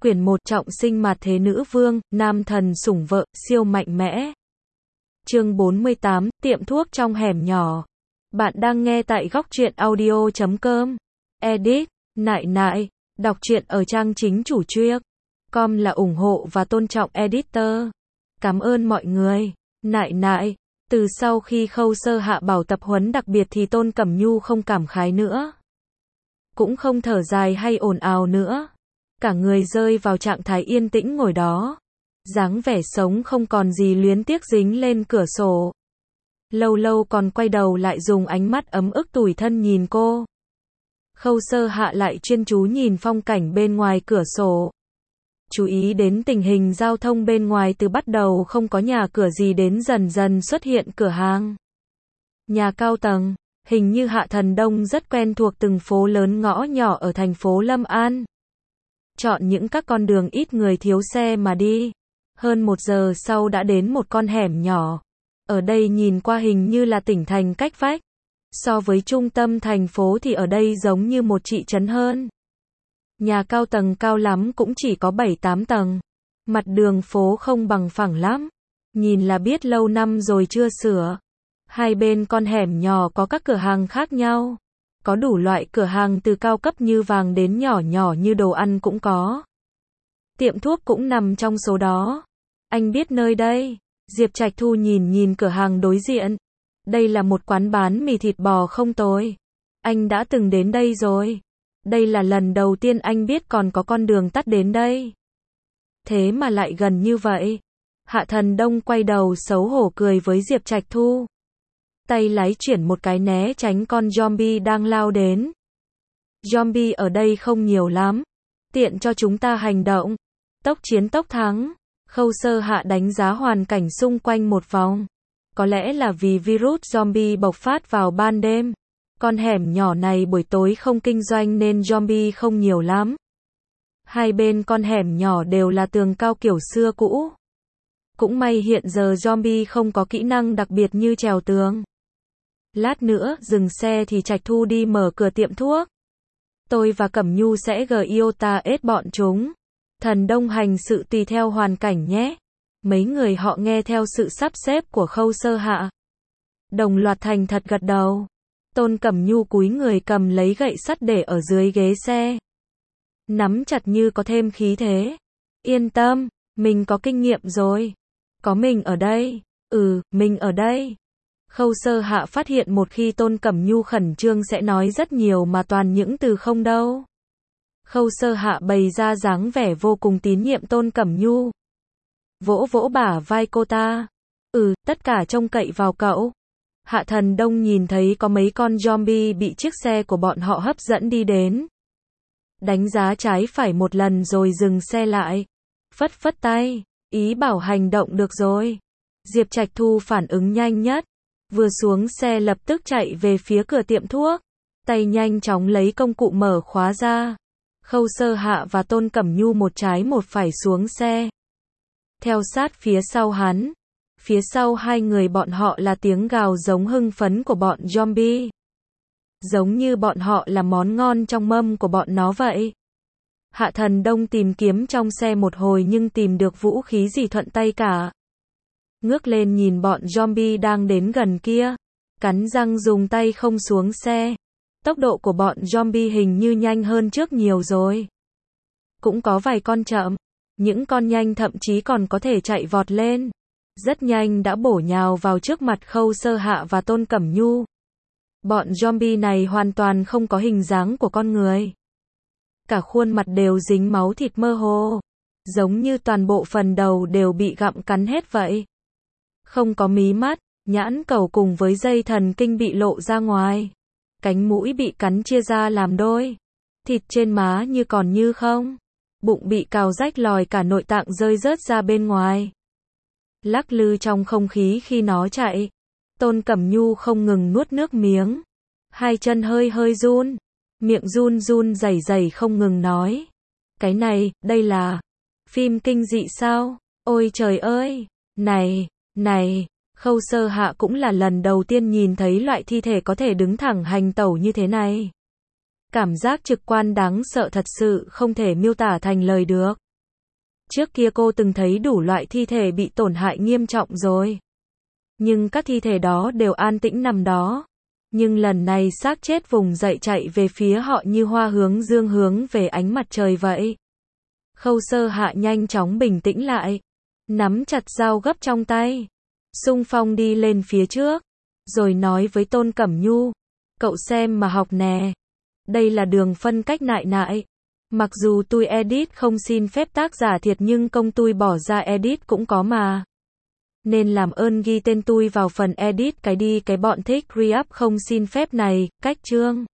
Quyển 1 Trọng sinh mạt thế nữ vương, nam thần sủng vợ, siêu mạnh mẽ. Chương 48, tiệm thuốc trong hẻm nhỏ. Bạn đang nghe tại góc truyện audio.com. Edit, nại nại, đọc truyện ở trang chính chủ truyện.com là ủng hộ và tôn trọng editor. Cảm ơn mọi người. Nại nại, từ sau khi Khâu Sơ Hạ bảo tập huấn đặc biệt thì Tôn Cẩm Nhu không cảm khái nữa. Cũng không thở dài hay ồn ào nữa. Cả người rơi vào trạng thái yên tĩnh ngồi đó. Dáng vẻ sống không còn gì luyến tiếc dính lên cửa sổ. Lâu lâu còn quay đầu lại dùng ánh mắt ấm ức tủi thân nhìn cô. Khâu Sơ Hạ lại chuyên chú nhìn phong cảnh bên ngoài cửa sổ. Chú ý đến tình hình giao thông bên ngoài, từ bắt đầu không có nhà cửa gì đến dần dần xuất hiện cửa hàng, nhà cao tầng. Hình như Hạ Thần Đông rất quen thuộc từng phố lớn ngõ nhỏ ở thành phố Lâm An. Chọn những các con đường ít người thiếu xe mà đi. Hơn 1 giờ sau đã đến một con hẻm nhỏ. Ở đây nhìn qua hình như là tỉnh thành cách vách. So với trung tâm thành phố thì ở đây giống như một thị trấn hơn. Nhà cao tầng cao lắm cũng chỉ có 7-8 tầng. Mặt đường phố không bằng phẳng lắm. Nhìn là biết lâu năm rồi chưa sửa. Hai bên con hẻm nhỏ có các cửa hàng khác nhau. Có đủ loại cửa hàng từ cao cấp như vàng đến nhỏ nhỏ như đồ ăn cũng có. Tiệm thuốc cũng nằm trong số đó. Anh biết nơi đây. Diệp Trạch Thu nhìn cửa hàng đối diện. Đây là một quán bán mì thịt bò không tồi. Anh đã từng đến đây rồi. Đây là lần đầu tiên anh biết còn có con đường tắt đến đây. Thế mà lại gần như vậy. Hạ Thần Đông quay đầu xấu hổ cười với Diệp Trạch Thu. Tay lái chuyển một cái né tránh con zombie đang lao đến. Zombie ở đây không nhiều lắm. Tiện cho chúng ta hành động. Tốc chiến tốc thắng. Khâu Sơ Hạ đánh giá hoàn cảnh xung quanh một vòng. Có lẽ là vì virus zombie bộc phát vào ban đêm. Con hẻm nhỏ này buổi tối không kinh doanh nên zombie không nhiều lắm. Hai bên con hẻm nhỏ đều là tường cao kiểu xưa cũ. Cũng may hiện giờ zombie không có kỹ năng đặc biệt như trèo tường. Lát nữa dừng xe thì Trạch Thu đi mở cửa tiệm thuốc. Tôi và Cẩm Nhu sẽ iota ết bọn chúng. Thần Đông hành sự tùy theo hoàn cảnh nhé. Mấy người họ nghe theo sự sắp xếp của Khâu Sơ Hạ. Đồng loạt thành thật gật đầu. Tôn Cẩm Nhu cúi người cầm lấy gậy sắt để ở dưới ghế xe. Nắm chặt như có thêm khí thế. Yên tâm, mình có kinh nghiệm rồi. Có mình ở đây. Mình ở đây. Khâu Sơ Hạ phát hiện một khi Tôn Cẩm Nhu khẩn trương sẽ nói rất nhiều mà toàn những từ không đâu. Khâu Sơ Hạ bày ra dáng vẻ vô cùng tín nhiệm Tôn Cẩm Nhu. Vỗ vỗ bả vai cô ta. Tất cả trông cậy vào cậu. Hạ Thần Đông nhìn thấy có mấy con zombie bị chiếc xe của bọn họ hấp dẫn đi đến. Đánh giá trái phải một lần rồi dừng xe lại. Phất phất tay, ý bảo hành động được rồi. Diệp Trạch Thu phản ứng nhanh nhất. Vừa xuống xe lập tức chạy về phía cửa tiệm thuốc. Tay nhanh chóng lấy công cụ mở khóa ra. Khâu Sơ Hạ và Tôn Cẩm Nhu một trái một phải xuống xe. Theo sát phía sau hắn. Phía sau hai người bọn họ là tiếng gào giống hưng phấn của bọn zombie. Giống như bọn họ là món ngon trong mâm của bọn nó vậy. Hạ Thần Đông tìm kiếm trong xe một hồi nhưng tìm được vũ khí gì thuận tay cả. Ngước lên nhìn bọn zombie đang đến gần kia. Cắn răng dùng tay không xuống xe. Tốc độ của bọn zombie hình như nhanh hơn trước nhiều rồi. Cũng có vài con chậm. Những con nhanh thậm chí còn có thể chạy vọt lên. Rất nhanh đã bổ nhào vào trước mặt Khâu Sơ Hạ và Tôn Cẩm Nhu. Bọn zombie này hoàn toàn không có hình dáng của con người. Cả khuôn mặt đều dính máu thịt mơ hồ. Giống như toàn bộ phần đầu đều bị gặm cắn hết vậy. Không có mí mắt, nhãn cầu cùng với dây thần kinh bị lộ ra ngoài. Cánh mũi bị cắn chia ra làm đôi. Thịt trên má như còn như không. Bụng bị cào rách lòi cả nội tạng rơi rớt ra bên ngoài. Lắc lư trong không khí khi nó chạy. Tôn Cẩm Nhu không ngừng nuốt nước miếng. Hai chân hơi run. Miệng run run rẩy rẩy không ngừng nói. Cái này, đây là phim kinh dị sao? Ôi trời ơi! Này, Khâu Sơ Hạ cũng là lần đầu tiên nhìn thấy loại thi thể có thể đứng thẳng hành tẩu như thế này. Cảm giác trực quan đáng sợ thật sự không thể miêu tả thành lời được. Trước kia cô từng thấy đủ loại thi thể bị tổn hại nghiêm trọng rồi. Nhưng các thi thể đó đều an tĩnh nằm đó. Nhưng lần này xác chết vùng dậy chạy về phía họ như hoa hướng dương hướng về ánh mặt trời vậy. Khâu Sơ Hạ nhanh chóng bình tĩnh lại. Nắm chặt dao gấp trong tay. Xung phong đi lên phía trước. Rồi nói với Tôn Cẩm Nhu. Cậu xem mà học nè. Đây là đường phân cách nại nại. Mặc dù tôi edit không xin phép tác giả thiệt nhưng công tôi bỏ ra edit cũng có mà. Nên làm ơn ghi tên tôi vào phần edit cái đi, cái bọn thích re-up không xin phép này, cách chương.